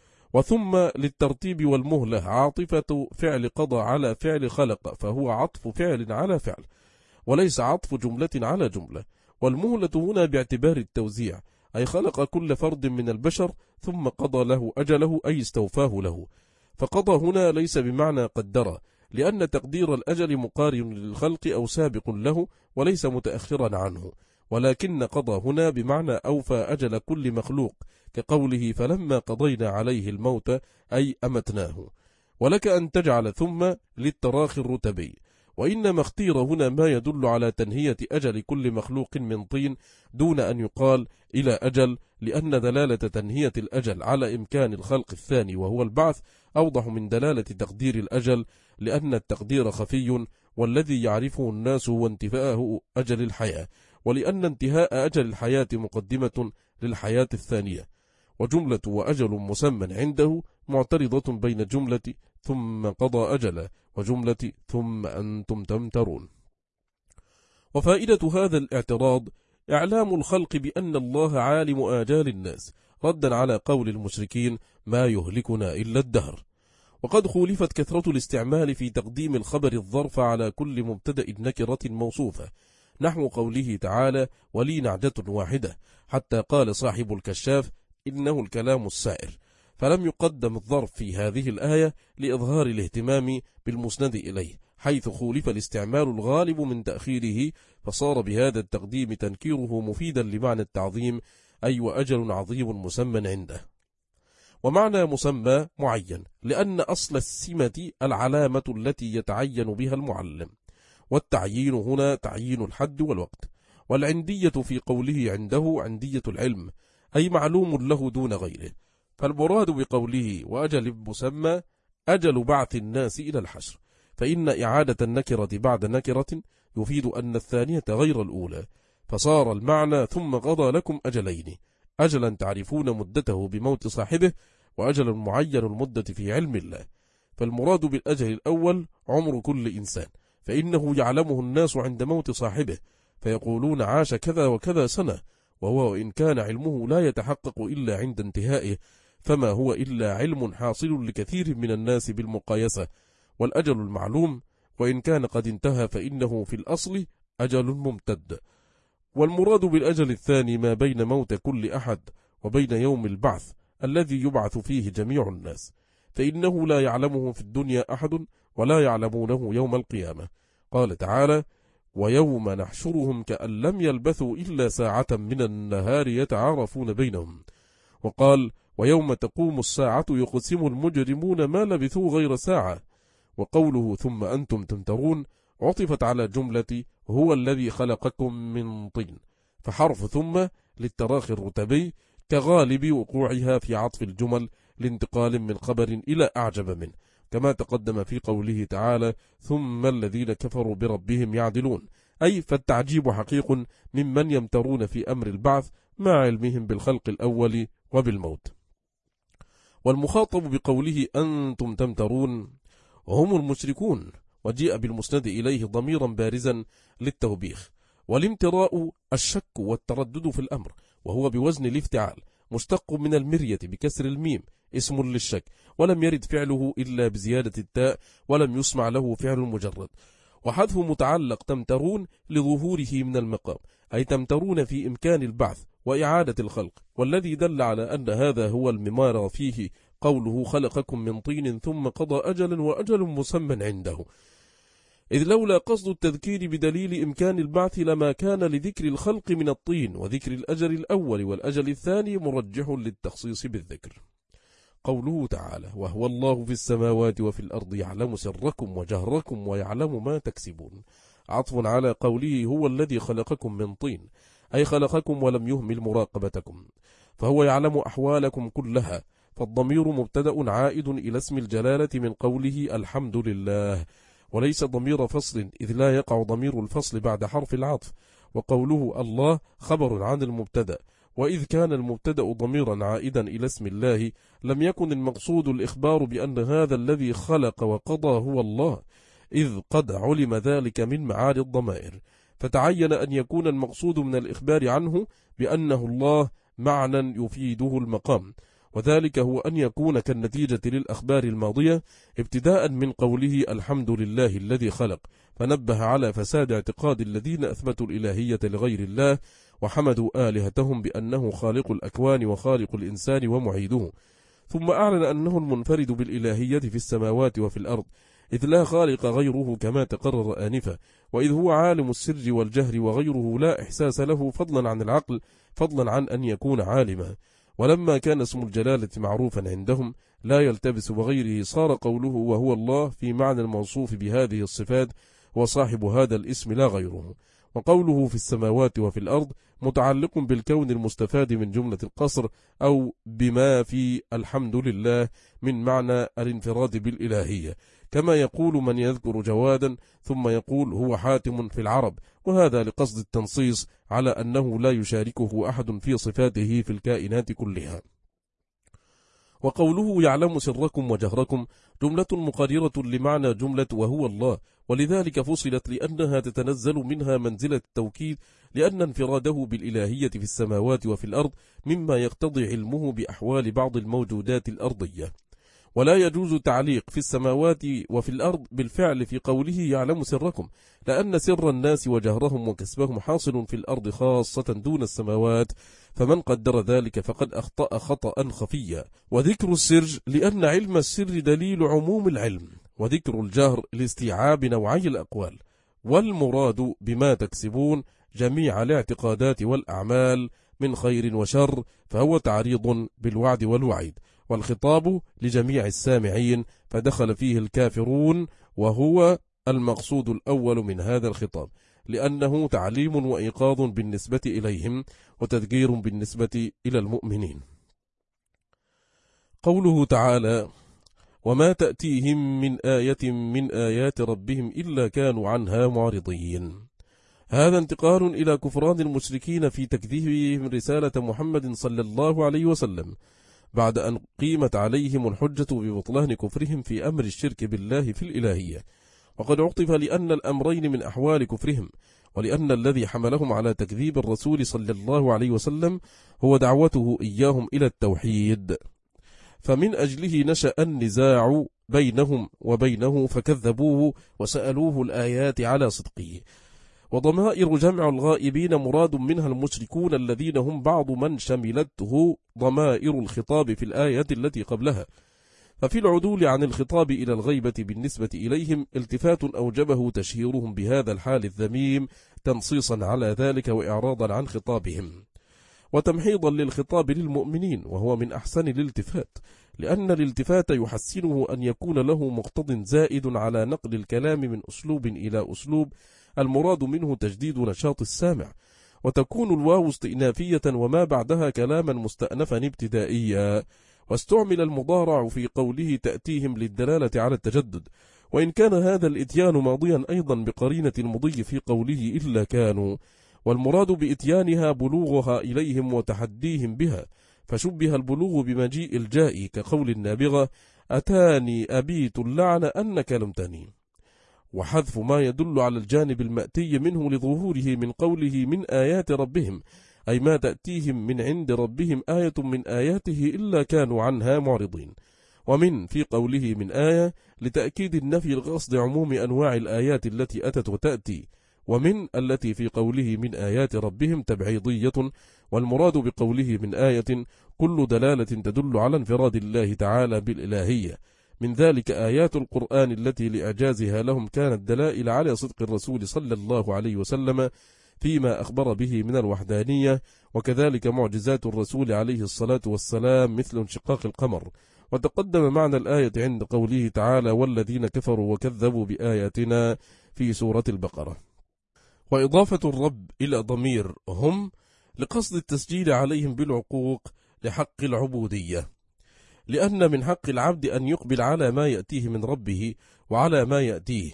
وثم للترتيب والمهلة عاطفة فعل قضى على فعل خلق، فهو عطف فعل على فعل، وليس عطف جملة على جملة. والمهلة هنا باعتبار التوزيع، أي خلق كل فرد من البشر ثم قضى له أجله، أي استوفاه له. فقضى هنا ليس بمعنى قدر، لأن تقدير الأجل مقارن للخلق أو سابق له وليس متأخرا عنه، ولكن قضى هنا بمعنى أوفى أجل كل مخلوق، كقوله: فلما قضينا عليه الموت، أي أمتناه. ولك أن تجعل ثم للتراخي الرتبي، وإنما اختير هنا ما يدل على تنهية أجل كل مخلوق من طين دون أن يقال إلى أجل، لأن دلالة تنهية الأجل على إمكان الخلق الثاني وهو البعث أوضح من دلالة تقدير الأجل، لأن التقدير خفي، والذي يعرفه الناس هو انتفاءه أجل الحياة، ولأن انتهاء أجل الحياة مقدمة للحياة الثانية. وجملة وأجل مسمى عنده معترضة بين جملة ثم قضى أجله وجملة ثم أنتم تمترون. وفائدة هذا الاعتراض إعلام الخلق بأن الله عالم آجال الناس، ردا على قول المشركين: ما يهلكنا إلا الدهر. وقد خولفت كثرة الاستعمال في تقديم الخبر الظرف على كل مبتدأ نكرة موصوفة، نحو قوله تعالى: ولي نعجة واحدة، حتى قال صاحب الكشاف: إنه الكلام السائر. فلم يقدم الظرف في هذه الآية لإظهار الاهتمام بالمسند إليه، حيث خولف الاستعمال الغالب من تأخيره، فصار بهذا التقديم تنكيره مفيدا لمعنى التعظيم، أي وأجل عظيم مسمى عنده. ومعنى مسمى معين، لأن أصل السمة العلامة التي يتعين بها المعلم، والتعيين هنا تعيين الحد والوقت. والعندية في قوله عنده عندية العلم، أي معلوم له دون غيره. فالمراد بقوله وأجل مسمى أجل بعث الناس إلى الحشر، فإن إعادة النكرة بعد نكرة يفيد أن الثانية غير الأولى، فصار المعنى ثم قضى لكم أجلين: أجلا تعرفون مدته بموت صاحبه، وأجل معين المدة في علم الله. فالمراد بالأجل الأول عمر كل إنسان، فإنه يعلمه الناس عند موت صاحبه، فيقولون عاش كذا وكذا سنة، وهو إن كان علمه لا يتحقق إلا عند انتهائه، فما هو إلا علم حاصل لكثير من الناس بالمقايسة. والأجل المعلوم وإن كان قد انتهى فإنه في الأصل أجل ممتد. والمراد بالأجل الثاني ما بين موت كل أحد وبين يوم البعث الذي يبعث فيه جميع الناس، فإنه لا يعلمه في الدنيا أحد ولا يعلمونه يوم القيامة. قال تعالى: ويوم نحشرهم كأن لم يلبثوا إلا ساعة من النهار يتعارفون بينهم. وقال ويوم تقوم الساعة يقسم المجرمون ما لبثوا غير ساعة. وقوله ثم أنتم تمترون عطفت على جملة هو الذي خلقكم من طين، فحرف ثم للتراخي الرتبي كغالب وقوعها في عطف الجمل لانتقال من خبر إلى أعجب منه، كما تقدم في قوله تعالى ثم الذين كفروا بربهم يعدلون، أي فالتعجيب حقيق ممن يمترون في أمر البعث مع علمهم بالخلق الأول وبالموت. والمخاطب بقوله أنتم تمترون هم المشركون، وجيء بالمسند إليه ضميرا بارزا للتوبيخ. والامتراء الشك والتردد في الأمر، وهو بوزن الافتعال، مشتق من المرية بكسر الميم، اسم للشك، ولم يرد فعله إلا بزيادة التاء، ولم يسمع له فعل مجرد. وحذف متعلق تمترون لظهوره من المقام، أي تمترون في إمكان البعث وإعادة الخلق، والذي دل على أن هذا هو الممار فيه قوله خلقكم من طين ثم قضى أجلا وأجل مسمى عنده، إذ لولا قصد التذكير بدليل إمكان البعث لما كان لذكر الخلق من الطين وذكر الأجل الأول والأجل الثاني مرجح للتخصيص بالذكر. قوله تعالى وهو الله في السماوات وفي الأرض يعلم سركم وجهركم ويعلم ما تكسبون، عطف على قوله هو الذي خلقكم من طين، أي خلقكم ولم يهمل مراقبتكم، فهو يعلم أحوالكم كلها، فالضمير مبتدأ عائد إلى اسم الجلالة من قوله الحمد لله، وليس ضمير فصل إذ لا يقع ضمير الفصل بعد حرف العطف. وقوله الله خبر عن المبتدأ، وإذ كان المبتدأ ضميرا عائدا إلى اسم الله لم يكن المقصود الإخبار بأن هذا الذي خلق وقضى هو الله، إذ قد علم ذلك من معاني الضمائر، فتعين أن يكون المقصود من الإخبار عنه بأنه الله معنى يفيده المقام، وذلك هو أن يكون كالنتيجة للأخبار الماضية ابتداء من قوله الحمد لله الذي خلق، فنبه على فساد اعتقاد الذين أثبتوا الإلهية لغير الله وحمدوا آلهتهم بأنه خالق الأكوان وخالق الإنسان ومعيده، ثم أعلن أنه المنفرد بالإلهية في السماوات وفي الأرض، إذ لا خالق غيره كما تقرر آنفا، وإذ هو عالم السر والجهر وغيره لا إحساس له فضلا عن العقل، فضلا عن أن يكون عالما. ولما كان اسم الجلالة معروفا عندهم لا يلتبس بغيره صار قوله وهو الله في معنى الموصوف بهذه الصفات وصاحب هذا الاسم لا غيره. وقوله في السماوات وفي الأرض متعلق بالكون المستفاد من جملة القصر أو بما في الحمد لله من معنى الانفراد بالإلهية، كما يقول من يذكر جوادا ثم يقول هو حاتم في العرب، وهذا لقصد التنصيص على أنه لا يشاركه أحد في صفاته في الكائنات كلها. وقوله يعلم سركم وجهركم جملة مقررة لمعنى جملة وهو الله، ولذلك فصلت لأنها تتنزل منها منزلة التوكيد، لأن انفراده بالإلهية في السماوات وفي الأرض مما يقتضي علمه بأحوال بعض الموجودات الأرضية، ولا يجوز تعليق في السماوات وفي الأرض بالفعل في قوله يعلم سركم، لأن سر الناس وجهرهم وكسبهم حاصل في الأرض خاصة دون السماوات، فمن قدر ذلك فقد أخطأ خطأ خفيا. وذكر السر لأن علم السر دليل عموم العلم، وذكر الجهر لاستيعاب نوعي الأقوال، والمراد بما تكسبون جميع الاعتقادات والأعمال من خير وشر، فهو تعريض بالوعد والوعيد، والخطاب لجميع السامعين فدخل فيه الكافرون، وهو المقصود الأول من هذا الخطاب، لأنه تعليم وإيقاظ بالنسبة إليهم وتذكير بالنسبة إلى المؤمنين. قوله تعالى وما تأتيهم من آية من آيات ربهم إلا كانوا عنها معرضين، هذا انتقال إلى كفران المشركين في تكذيبهم رسالة محمد صلى الله عليه وسلم بعد أن قيمت عليهم الحجة ببطلان كفرهم في أمر الشرك بالله في الإلهية، وقد عطف لأن الأمرين من أحوال كفرهم، ولأن الذي حملهم على تكذيب الرسول صلى الله عليه وسلم هو دعوته إياهم إلى التوحيد، فمن أجله نشأ النزاع بينهم وبينه فكذبوه وسألوه الآيات على صدقه. وضمائر جمع الغائبين مراد منها المشركون الذين هم بعض من شملته ضمائر الخطاب في الآية التي قبلها، ففي العدول عن الخطاب إلى الغيبة بالنسبة إليهم التفات أوجبه تشهيرهم بهذا الحال الذميم تنصيصا على ذلك وإعراضا عن خطابهم، وتمحيضا للخطاب للمؤمنين، وهو من أحسن الالتفات، لأن الالتفات يحسنه أن يكون له مقتض زائد على نقل الكلام من أسلوب إلى أسلوب المراد منه تجديد نشاط السامع، وتكون الواو استئنافية وما بعدها كلاما مستأنفا ابتدائيا. واستعمل المضارع في قوله تأتيهم للدلالة على التجدد، وإن كان هذا الإتيان ماضيا أيضا بقرينة المضي في قوله إلا كانوا، والمراد بإتيانها بلوغها إليهم وتحديهم بها، فشبه البلوغ بمجيء الجاء كقول النابغة أتاني أبيت اللعن أنك لم تني، وحذف ما يدل على الجانب المأتي منه لظهوره من قوله من آيات ربهم، أي ما تأتيهم من عند ربهم آية من آياته إلا كانوا عنها معرضين. ومن في قوله من آية لتأكيد النفي القصد عموم أنواع الآيات التي أتت وتأتي، ومن التي في قوله من آيات ربهم تبعيضية، والمراد بقوله من آية كل دلالة تدل على انفراد الله تعالى بالإلهية، من ذلك آيات القرآن التي لإعجازها لهم كانت دلائل على صدق الرسول صلى الله عليه وسلم فيما أخبر به من الوحدانية، وكذلك معجزات الرسول عليه الصلاة والسلام مثل انشقاق القمر. وتقدم معنى الآية عند قوله تعالى والذين كفروا وكذبوا بآياتنا في سورة البقرة. وإضافة الرب إلى ضمير هم لقصد التسجيل عليهم بالعقوق لحق العبودية، لأن من حق العبد أن يقبل على ما يأتيه من ربه وعلى ما يأتيه،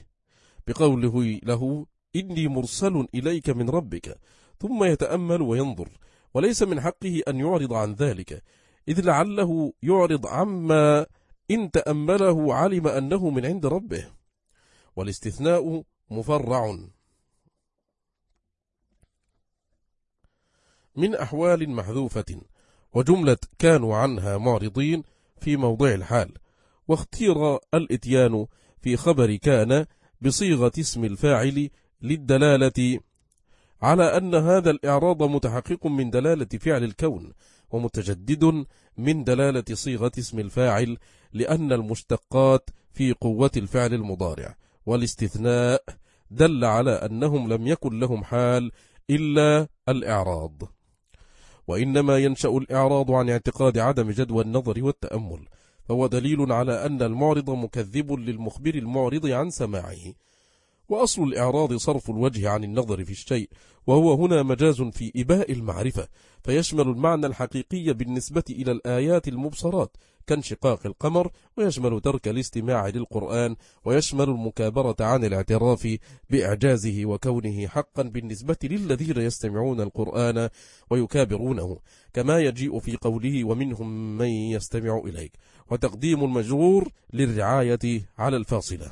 بقوله له إني مرسل إليك من ربك، ثم يتأمل وينظر، وليس من حقه أن يعرض عن ذلك، إذ لعله يعرض عما إن تأمله علم أنه من عند ربه. والاستثناء مفرع من أحوال محذوفة، وجملة كانوا عنها معرضين في موضع الحال، واختير الإتيان في خبر كان بصيغة اسم الفاعل للدلالة على أن هذا الإعراض متحقق من دلالة فعل الكون، ومتجدد من دلالة صيغة اسم الفاعل، لأن المشتقات في قوة الفعل المضارع. والاستثناء دل على أنهم لم يكن لهم حال إلا الإعراض، وإنما ينشأ الإعراض عن اعتقاد عدم جدوى النظر والتأمل، فهو دليل على أن المعرض مكذب للمخبر المعرض عن سماعه. وأصل الإعراض صرف الوجه عن النظر في الشيء، وهو هنا مجاز في إباء المعرفة، فيشمل المعنى الحقيقي بالنسبة إلى الآيات المبصرات كانشقاق القمر، ويشمل ترك الاستماع للقرآن، ويشمل المكابرة عن الاعتراف بإعجازه وكونه حقا بالنسبة للذين يستمعون القرآن ويكابرونه، كما يجيء في قوله ومنهم من يستمع إليك، وتقديم المجرور للرعاية على الفاصلة.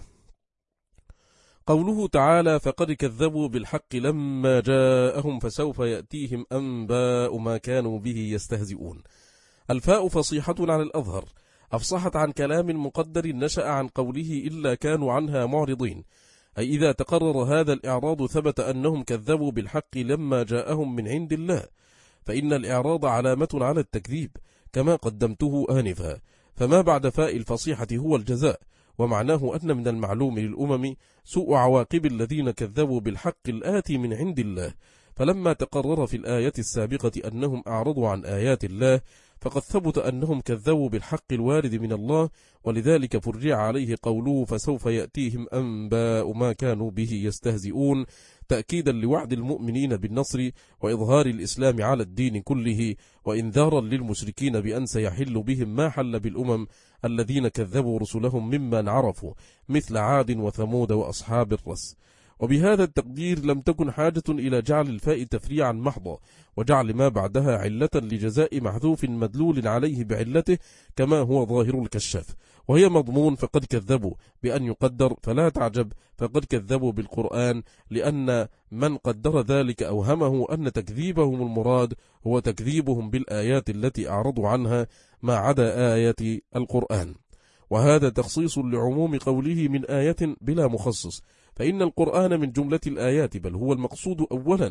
قوله تعالى فقد كذبوا بالحق لما جاءهم فسوف يأتيهم أنباء ما كانوا به يستهزئون. الفاء فصيحة على الأظهر، أفصحت عن كلام مقدر نشأ عن قوله إلا كانوا عنها معرضين، أي إذا تقرر هذا الإعراض ثبت أنهم كذبوا بالحق لما جاءهم من عند الله، فإن الإعراض علامة على التكذيب كما قدمته آنفا، فما بعد فاء الفصيحة هو الجزاء، ومعناه أن من المعلوم للأمم سوء عواقب الذين كذبوا بالحق الآتي من عند الله، فلما تقرر في الآية السابقة أنهم أعرضوا عن آيات الله فقد ثبت أنهم كذبوا بالحق الوارد من الله، ولذلك فرجع عليه قوله فسوف يأتيهم أنباء ما كانوا به يستهزئون، تأكيدا لوعد المؤمنين بالنصر وإظهار الإسلام على الدين كله، وإنذارا للمشركين بأن سيحل بهم ما حل بالأمم الذين كذبوا رسلهم ممن عرفوا مثل عاد وثمود وأصحاب الرس. وبهذا التقدير لم تكن حاجة إلى جعل الفاء تفريعا محضا، وجعل ما بعدها علة لجزاء محذوف مدلول عليه بعلته كما هو ظاهر الكشاف، وهي مضمون فقد كذبوا بأن يقدر، فلا تعجب فقد كذبوا بالقرآن، لأن من قدر ذلك أوهمه أن تكذيبهم المراد هو تكذيبهم بالآيات التي أعرضوا عنها ما عدا آيات القرآن. وهذا تخصيص لعموم قوله من آية بلا مخصص، فإن القرآن من جملة الآيات، بل هو المقصود أولا،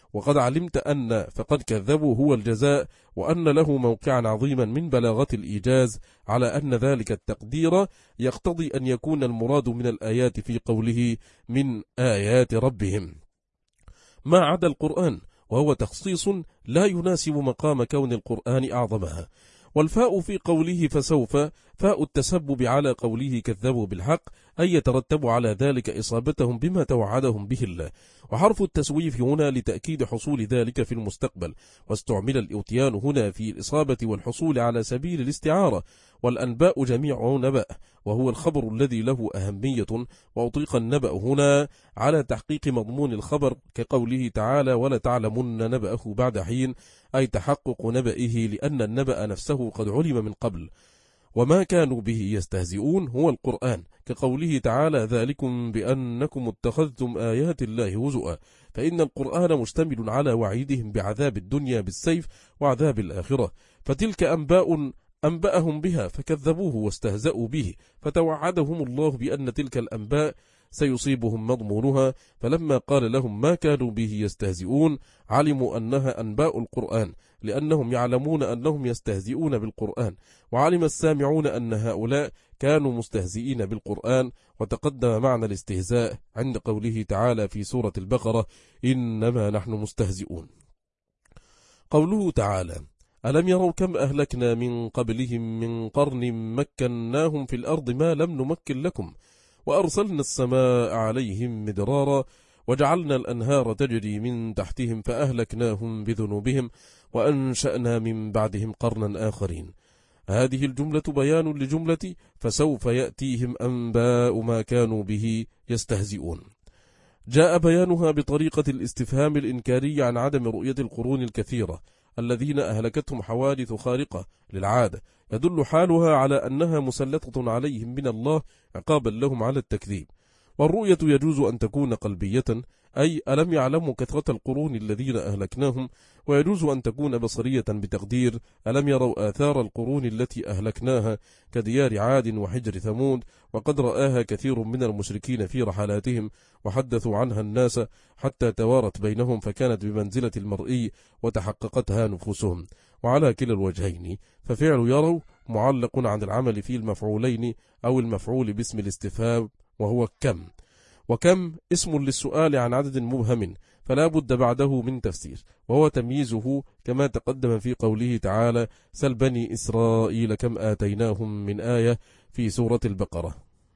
وقد علمت أن فقد كذبوا هو الجزاء، وأن له موقعا عظيما من بلاغة الإيجاز، على أن ذلك التقدير يقتضي أن يكون المراد من الآيات في قوله من آيات ربهم ما عدا القرآن، وهو تخصيص لا يناسب مقام كون القرآن أعظمها. والفاء في قوله فسوف فاء التسبب على قوله كذبوا بالحق، أي يترتب على ذلك إصابتهم بما توعدهم به الله. وحرف التسويف هنا لتأكيد حصول ذلك في المستقبل، واستعمل الإتيان هنا في الإصابة والحصول على سبيل الاستعارة. والأنباء جميع نبأ، وهو الخبر الذي له أهمية، وأطلق النبأ هنا على تحقيق مضمون الخبر، كقوله تعالى ولا تعلمن نبأه بعد حين، أي تحقق نبئه، لأن النبأ نفسه قد علم من قبل. وما كانوا به يستهزئون هو القرآن، كقوله تعالى ذلكم بأنكم اتخذتم آيات الله هزؤا، فإن القرآن مشتمل على وعيدهم بعذاب الدنيا بالسيف وعذاب الآخرة، فتلك أنباء أنبأهم بها فكذبوه واستهزأوا به، فتوعدهم الله بأن تلك الأنباء سيصيبهم مضمونها. فلما قال لهم ما كانوا به يستهزئون علموا أنها أنباء القرآن، لأنهم يعلمون أنهم يستهزئون بالقرآن، وعلم السامعون أن هؤلاء كانوا مستهزئين بالقرآن. وتقدم معنى الاستهزاء عند قوله تعالى في سورة البقرة إنما نحن مستهزئون. قوله تعالى ألم يروا كم أهلكنا من قبلهم من قرن مكناهم في الأرض ما لم نمكن لكم وأرسلنا السماء عليهم مدرارا وجعلنا الأنهار تجري من تحتهم فأهلكناهم بذنوبهم وأنشأنا من بعدهم قرنا آخرين. هذه الجملة بيان لجملة فسوف يأتيهم أنباء ما كانوا به يستهزئون. جاء بيانها بطريقة الاستفهام الإنكاري عن عدم رؤية القرون الكثيرة الذين أهلكتهم حوادث خارقة للعادة، يدل حالها على أنها مسلطة عليهم من الله عقابا لهم على التكذيب. والرؤية يجوز أن تكون قلبية، أي ألم يعلموا كثرة القرون الذين أهلكناهم، ويجوز أن تكون بصرية بتقدير ألم يروا آثار القرون التي أهلكناها كديار عاد وحجر ثمود، وقد رآها كثير من المشركين في رحلاتهم وحدثوا عنها الناس حتى توارت بينهم فكانت بمنزلة المرئي وتحققتها نفوسهم. وعلى كلا الوجهين ففعل يروا معلق عن العمل في المفعولين أو المفعول باسم الاستفهام وهو كم، وكم اسم للسؤال عن عدد مبهم فلا بد بعده من تفسير، وهو تمييزه كما تقدم في قوله تعالى سل بني إسرائيل كم آتيناهم من آية في سورة البقرة.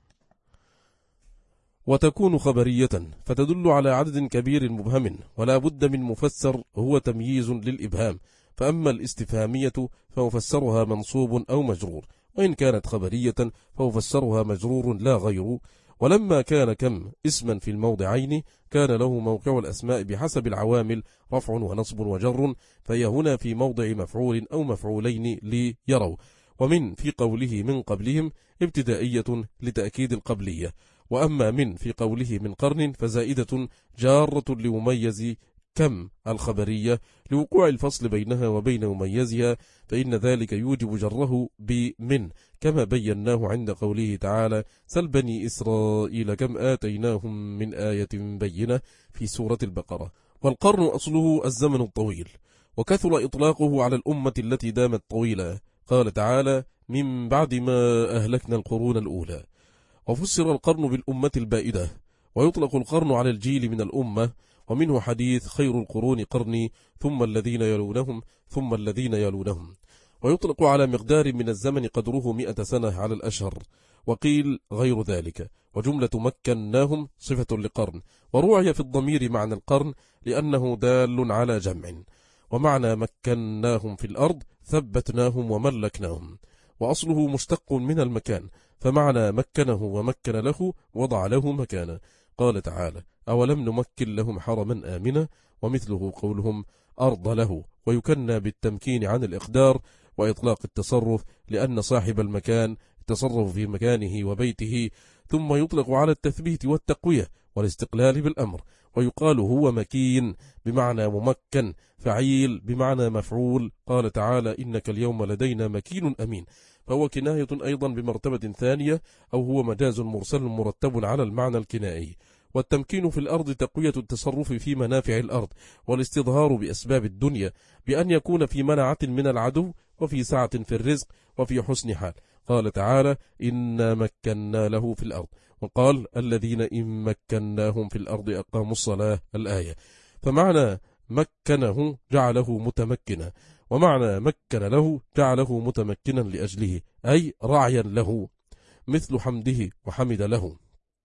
وتكون خبرية فتدل على عدد كبير مبهم ولا بد من مفسر هو تمييز للإبهام، فأما الاستفهامية فمفسرها منصوب أو مجرور، وإن كانت خبرية فمفسرها مجرور لا غير. ولما كان كم اسما في الموضعين كان له موقع الأسماء بحسب العوامل رفع ونصب وجر، فهي هنا في موضع مفعول أو مفعولين ليروا. ومن في قوله من قبلهم ابتدائية لتأكيد القبلية، وأما من في قوله من قرن فزائدة جارة لمميز كم الخبرية لوقوع الفصل بينها وبين مميزها، فإن ذلك يوجب جره بمن كما بيناه عند قوله تعالى سل بني إسرائيل كم آتيناهم من آية بينة في سورة البقرة. والقرن أصله الزمن الطويل، وكثر إطلاقه على الأمة التي دامت طويلة، قال تعالى من بعد ما أهلكنا القرون الأولى. وفسر القرن بالأمة البائدة، ويطلق القرن على الجيل من الأمة، ومنه حديث خير القرون قرني ثم الذين يلونهم ثم الذين يلونهم. ويطلق على مقدار من الزمن قدره مئة سنة على الأشهر، وقيل غير ذلك. وجملة مكناهم صفة لقرن، وروعي في الضمير معنى القرن لأنه دال على جمع. ومعنى مكناهم في الأرض ثبتناهم وملكناهم، وأصله مشتق من المكان، فمعنى مكنه ومكن له وضع له مكانا. قال تعالى أولم نمكن لهم حرما آمنا، ومثله قولهم أرض له، ويكنى بالتمكين عن الإقدار وإطلاق التصرف لأن صاحب المكان تصرف في مكانه وبيته، ثم يطلق على التثبيت والتقوية والاستقلال بالأمر، ويقال هو مكين بمعنى ممكن، فعيل بمعنى مفعول. قال تعالى إنك اليوم لدينا مكين أمين، فهو كناية أيضا بمرتبة ثانية، أو هو مجاز مرسل مرتب على المعنى الكنائي. والتمكين في الأرض تقوية التصرف في منافع الأرض والاستظهار بأسباب الدنيا بأن يكون في منعة من العدو وفي سعة في الرزق وفي حسن حال. قال تعالى إنا مكنا له في الأرض، وقال الذين إن مكناهم في الأرض أقاموا الصلاة الآية. فمعنى مكنه جعله متمكنا، ومعنى مكن له جعله متمكنا لأجله، أي رعيا له، مثل حمده وحمد له.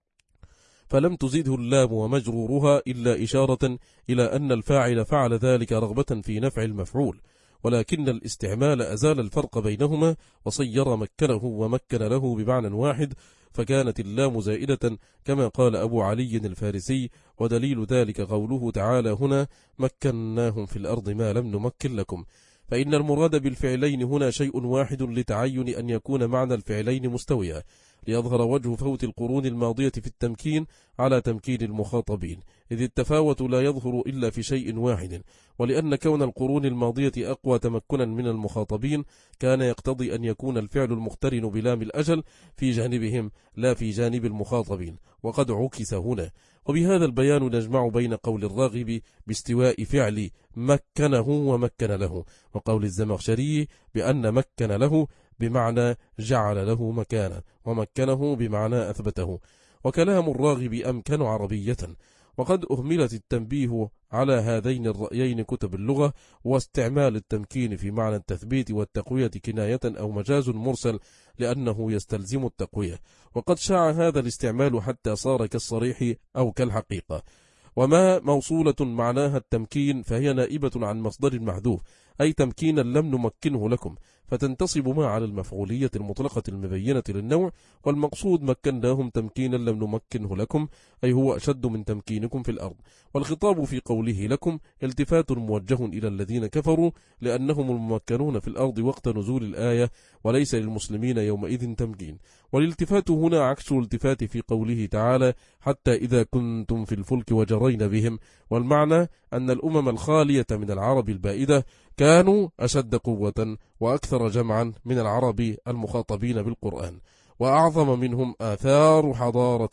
فلم تزده اللام ومجرورها إلا إشارة إلى أن الفاعل فعل ذلك رغبة في نفع المفعول، ولكن الاستعمال أزال الفرق بينهما وصير مكنه ومكن له بمعنى واحد، فكانت اللام زائدة كما قال أبو علي الفارسي، ودليل ذلك قوله تعالى هنا مكناهم في الأرض ما لم نمكن لكم، فإن المراد بالفعلين هنا شيء واحد لتعين أن يكون معنى الفعلين مستويا، ليظهر وجه فوت القرون الماضية في التمكين على تمكين المخاطبين، إذ التفاوت لا يظهر إلا في شيء واحد، ولأن كون القرون الماضية أقوى تمكنا من المخاطبين كان يقتضي أن يكون الفعل المقترن بلام الأجل في جانبهم لا في جانب المخاطبين، وقد عكس هنا. وبهذا البيان نجمع بين قول الراغب باستواء فعل مكنه ومكن له، وقول الزمخشري بأن مكن له بمعنى جعل له مكانا، ومكنه بمعنى أثبته. وكلام الراغب أمكن عربية، وقد أهملت التنبيه على هذين الرأيين كتب اللغة، واستعمال التمكين في معنى التثبيت والتقوية كناية أو مجاز مرسل لأنه يستلزم التقوية، وقد شاع هذا الاستعمال حتى صار كالصريح أو كالحقيقة. وما موصولة معناها التمكين فهي نائبة عن مصدر محذوف، أي تمكينا لم نمكنه لكم، فتنتصب ما على المفعولية المطلقة المبينة للنوع، والمقصود مكناهم تمكينا لم نمكنه لكم، أي هو أشد من تمكينكم في الأرض. والخطاب في قوله لكم التفات موجه إلى الذين كفروا لأنهم الممكنون في الأرض وقت نزول الآية، وليس للمسلمين يومئذ تمكين. والالتفات هنا عكس الالتفات في قوله تعالى حتى إذا كنتم في الفلك وجرين بهم، والمعنى أن الأمم الخالية من العرب البائدة كانوا أشد قوة وأكثر جمعا من العرب المخاطبين بالقرآن، وأعظم منهم آثار حضارة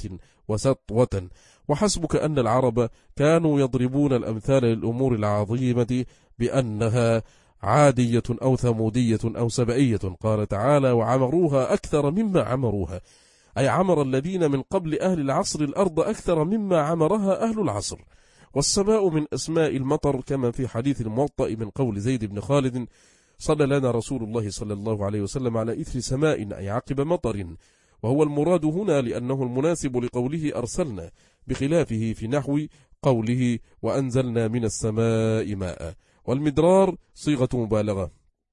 وسطوة. وحسبك أن العرب كانوا يضربون الأمثال للأمور العظيمة بأنها عادية أو ثمودية أو سبئية. قال تعالى وعمروها أكثر مما عمروها، أي عمر الذين من قبل أهل العصر الأرض أكثر مما عمرها أهل العصر. والسماء من أسماء المطر، كما في حديث الموطأ من قول زيد بن خالد صلى لنا رسول الله صلى الله عليه وسلم على إثر سماء، أي عقب مطر، وهو المراد هنا لأنه المناسب لقوله أرسلنا، بخلافه في نحو قوله وأنزلنا من السماء ماء. والمدرار صيغة مبالغة،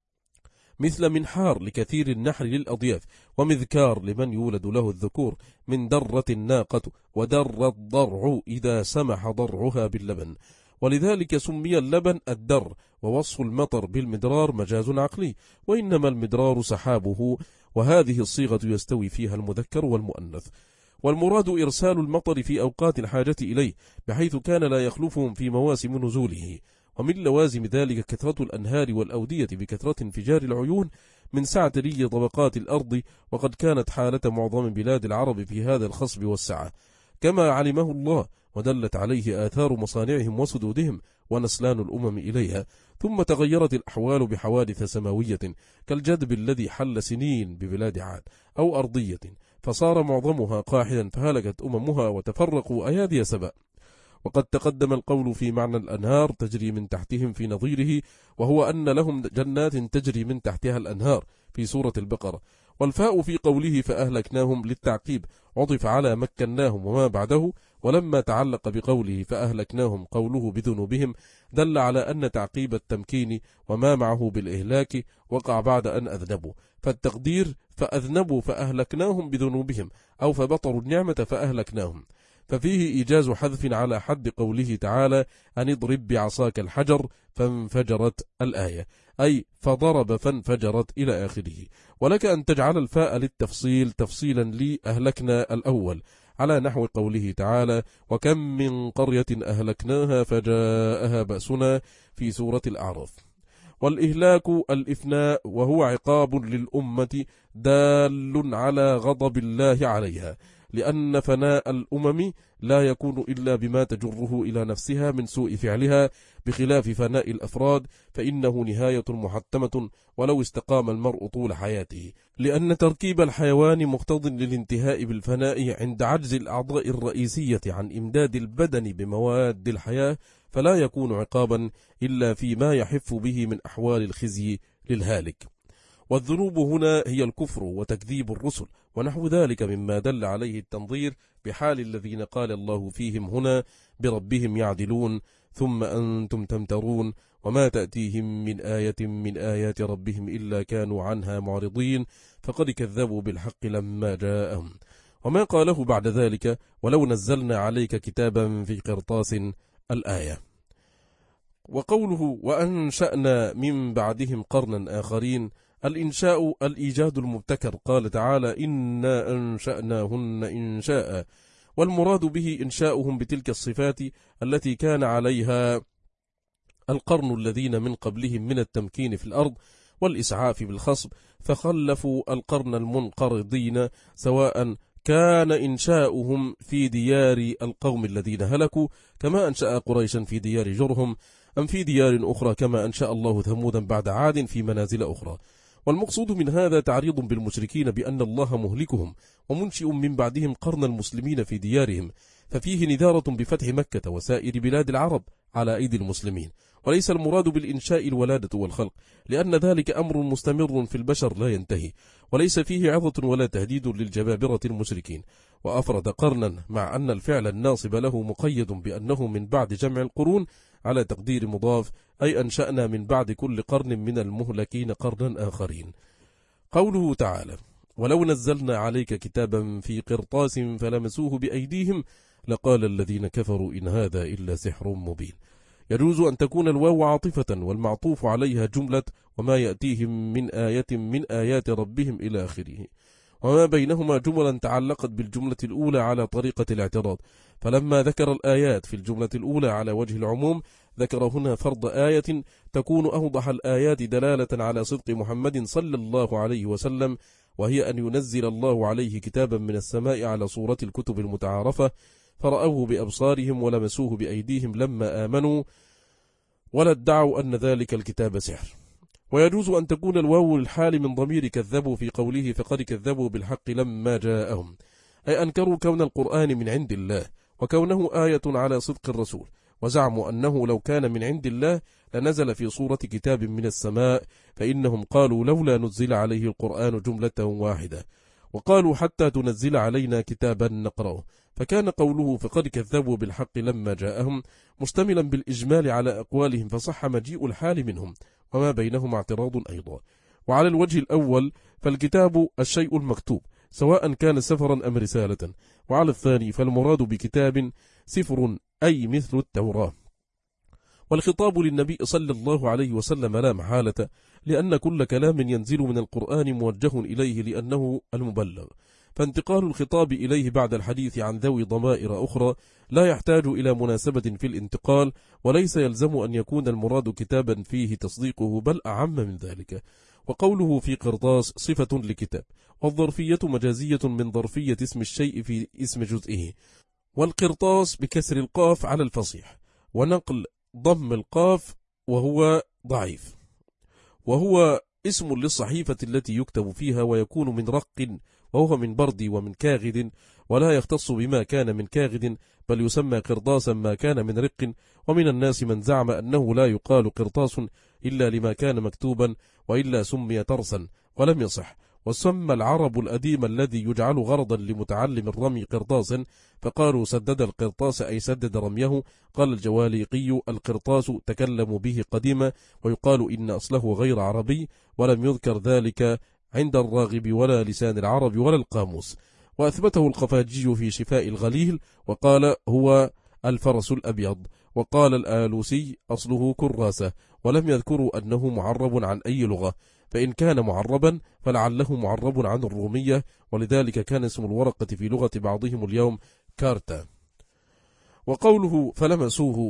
مثل منحار لكثير النحر للأضياف، ومذكار لمن يولد له الذكور، من درة الناقة، ودر الضرع إذا سمح ضرعها باللبن، ولذلك سمي اللبن الدر. ووصف المطر بالمدرار مجاز عقلي، وإنما المدرار سحابه، وهذه الصيغة يستوي فيها المذكر والمؤنث. والمراد إرسال المطر في أوقات الحاجة إليه، بحيث كان لا يخلفهم في مواسم نزوله. ومن لوازم ذلك كثرة الأنهار والأودية بكثرة انفجار العيون من سعة ري طبقات الأرض، وقد كانت حالة معظم بلاد العرب في هذا الخصب والسعة كما علمه الله، ودلت عليه آثار مصانعهم وسدودهم ونسلان الأمم إليها. ثم تغيرت الأحوال بحوادث سماوية كالجدب الذي حل سنين ببلاد عاد، أو أرضية فصار معظمها قاحلا فهلكت أممها وتفرقوا أيادي سبأ. وقد تقدم القول في معنى الأنهار تجري من تحتهم في نظيره، وهو أن لهم جنات تجري من تحتها الأنهار في سورة البقرة. والفاء في قوله فأهلكناهم للتعقيب عطف على مكناهم وما بعده، ولما تعلق بقوله فأهلكناهم قوله بذنوبهم دل على أن تعقيب التمكين وما معه بالإهلاك وقع بعد أن أذنبوا، فالتقدير فأذنبوا فأهلكناهم بذنوبهم، أو فبطروا النعمة فأهلكناهم. ففيه إيجاز حذف على حد قوله تعالى أن اضرب بعصاك الحجر فانفجرت الآية، أي فضرب فانفجرت إلى آخره. ولك أن تجعل الفاء للتفصيل تفصيلا لي أهلكنا الأول، على نحو قوله تعالى وكم من قرية أهلكناها فجاءها بأسنا في سورة الأعراف. والإهلاك الإفناء، وهو عقاب للأمة دال على غضب الله عليها، لأن فناء الأمم لا يكون إلا بما تجره إلى نفسها من سوء فعلها، بخلاف فناء الأفراد فإنه نهاية محتمة ولو استقام المرء طول حياته، لأن تركيب الحيوان مقتض للانتهاء بالفناء عند عجز الأعضاء الرئيسية عن إمداد البدن بمواد الحياة، فلا يكون عقابا إلا فيما يحف به من أحوال الخزي للهالك. والذنوب هنا هي الكفر وتكذيب الرسل ونحو ذلك مما دل عليه التنظير بحال الذين قال الله فيهم هنا بربهم يعدلون ثم أنتم تمترون وما تأتيهم من آية من آيات ربهم إلا كانوا عنها معرضين فقد كذبوا بالحق لما جاءهم. وما قاله بعد ذلك ولو نزلنا عليك كتابا في قرطاس الآية. وقوله وأنشأنا من بعدهم قرنا آخرين، الإنشاء الإيجاد المبتكر، قال تعالى إنا أنشأناهن إنشاء، والمراد به إنشاؤهم بتلك الصفات التي كان عليها القرن الذين من قبلهم من التمكين في الأرض والإسعاف بالخصب، فخلفوا القرن المنقرضين، سواء كان إنشاؤهم في ديار القوم الذين هلكوا كما أنشأ قريشا في ديار جرهم، أم في ديار أخرى كما أنشأ الله ثمودا بعد عاد في منازل أخرى. والمقصود من هذا تعريض بالمشركين بأن الله مهلكهم ومنشئ من بعدهم قرن المسلمين في ديارهم، ففيه نذارة بفتح مكة وسائر بلاد العرب على أيدي المسلمين، وليس المراد بالإنشاء الولادة والخلق، لأن ذلك أمر مستمر في البشر لا ينتهي، وليس فيه عظة ولا تهديد للجبابرة المشركين. وأفرد قرنا مع أن الفعل الناصب له مقيد بأنه من بعد جمع القرون على تقدير مضاف، أي أنشأنا من بعد كل قرن من المهلكين قرنا آخرين. قوله تعالى ولو نزلنا عليك كتابا في قرطاس فلمسوه بأيديهم لقال الذين كفروا إن هذا إلا سحر مبين. يجوز أن تكون الواو عاطفة والمعطوف عليها جملة وما يأتيهم من آية من آيات ربهم إلى آخره، وما بينهما جملا تعلقت بالجملة الأولى على طريقة الاعتراض، فلما ذكر الآيات في الجملة الأولى على وجه العموم ذكر هنا فرض آية تكون أوضح الآيات دلالة على صدق محمد صلى الله عليه وسلم، وهي أن ينزل الله عليه كتابا من السماء على صورة الكتب المتعارفة، فرأوه بأبصارهم ولمسوه بأيديهم لما آمنوا، ولا ادعوا أن ذلك الكتاب سحر. ويجوز أن تكون الواو الحال من ضمير كذبوا في قوله فقد كذبوا بالحق لما جاءهم، أي أنكروا كون القرآن من عند الله وكونه آية على صدق الرسول، وزعموا أنه لو كان من عند الله لنزل في صورة كتاب من السماء، فإنهم قالوا لولا نزل عليه القرآن جملة واحدة، وقالوا حتى تنزل علينا كتابا نقرأه، فكان قوله فقد كذبوا بالحق لما جاءهم مشتملا بالإجمال على أقوالهم، فصح مجيء الحال منهم، وما بينهما اعتراض أيضا. وعلى الوجه الأول فالكتاب الشيء المكتوب سواء كان سفرا أم رسالة، وعلى الثاني فالمراد بكتاب سفر أي مثل التوراة. والخطاب للنبي صلى الله عليه وسلم لا محالة، لأن كل كلام ينزل من القرآن موجه إليه لأنه المبلغ، فانتقال الخطاب إليه بعد الحديث عن ذوي ضمائر أخرى لا يحتاج إلى مناسبة في الانتقال، وليس يلزم أن يكون المراد كتابا فيه تصديقه، بل أعم من ذلك. وقوله في قرطاس صفة لكتاب، والظرفية مجازية من ظرفية اسم الشيء في اسم جزئه، والقرطاس بكسر القاف على الفصيح ونقل ضم القاف وهو ضعيف، وهو اسم للصحيفة التي يكتب فيها، ويكون من رق وهو من برد ومن كاغد، ولا يختص بما كان من كاغد، بل يسمى قرطاسا ما كان من رق. ومن الناس من زعم أنه لا يقال قرطاس إلا لما كان مكتوبا، وإلا سمي ترسا ولم يصح. وسمى العرب الأديم الذي يجعل غرضا لمتعلم الرمي قرطاسا، فقالوا سدد القرطاس أي سدد رميه. قال الجواليقي القرطاس تكلموا به قديما، ويقال إن أصله غير عربي، ولم يذكر ذلك عند الراغب ولا لسان العرب ولا القاموس. وأثبته القفاجي في شفاء الغليل وقال هو الفرس الأبيض. وقال الآلوسي أصله كراسة، ولم يذكروا أنه معرب عن أي لغة، فإن كان معربا فلعله معرب عن الرومية، ولذلك كان اسم الورقة في لغة بعضهم اليوم كارتا. وقوله فلمسوه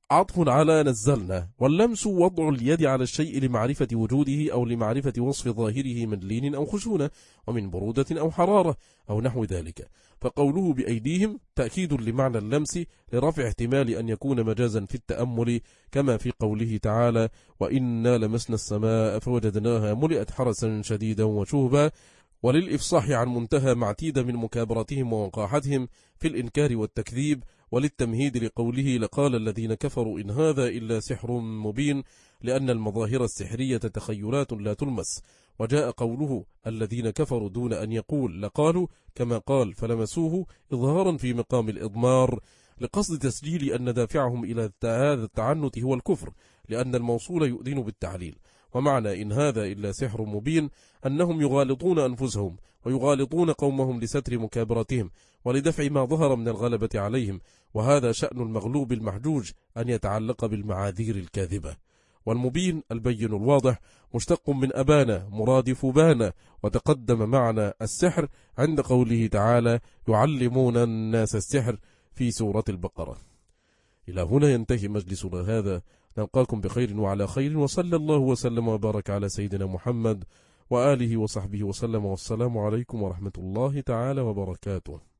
عطف على نزلنا. واللمس وضع اليد على الشيء لمعرفة وجوده أو لمعرفة وصف ظاهره من لين أو خشونة ومن برودة أو حرارة أو نحو ذلك. فقوله بأيديهم تأكيد لمعنى اللمس لرفع احتمال أن يكون مجازا في التأمل، كما في قوله تعالى وإنا لمسنا السماء فوجدناها ملئت حرسا شديدا وشهبا، وللإفصاح عن منتهى ما اعتيد من مكابرتهم ووقاحتهم في الإنكار والتكذيب، وللتمهيد لقوله لقال الذين كفروا إن هذا إلا سحر مبين، لأن المظاهر السحرية تخيلات لا تلمس. وجاء قوله الذين كفروا دون أن يقول لقالوا، كما قال فلمسوه إظهارا في مقام الإضمار، لقصد تسجيل أن دافعهم إلى هذا التعنت هو الكفر، لأن الموصول يؤذن بالتعليل. ومعنى إن هذا إلا سحر مبين أنهم يغالطون أنفسهم ويغالطون قومهم لستر مكابرتهم ولدفع ما ظهر من الغلبة عليهم، وهذا شأن المغلوب المحجوج أن يتعلق بالمعاذير الكاذبة. والمبين البين الواضح مشتق من أبانا مرادف بانا، وتقدم معنى السحر عند قوله تعالى يعلمون الناس السحر في سورة البقرة. إلى هنا ينتهي مجلسنا هذا، نلقاكم بخير وعلى خير، وصلى الله وسلم وبارك على سيدنا محمد وآله وصحبه وسلم، والسلام عليكم ورحمة الله تعالى وبركاته.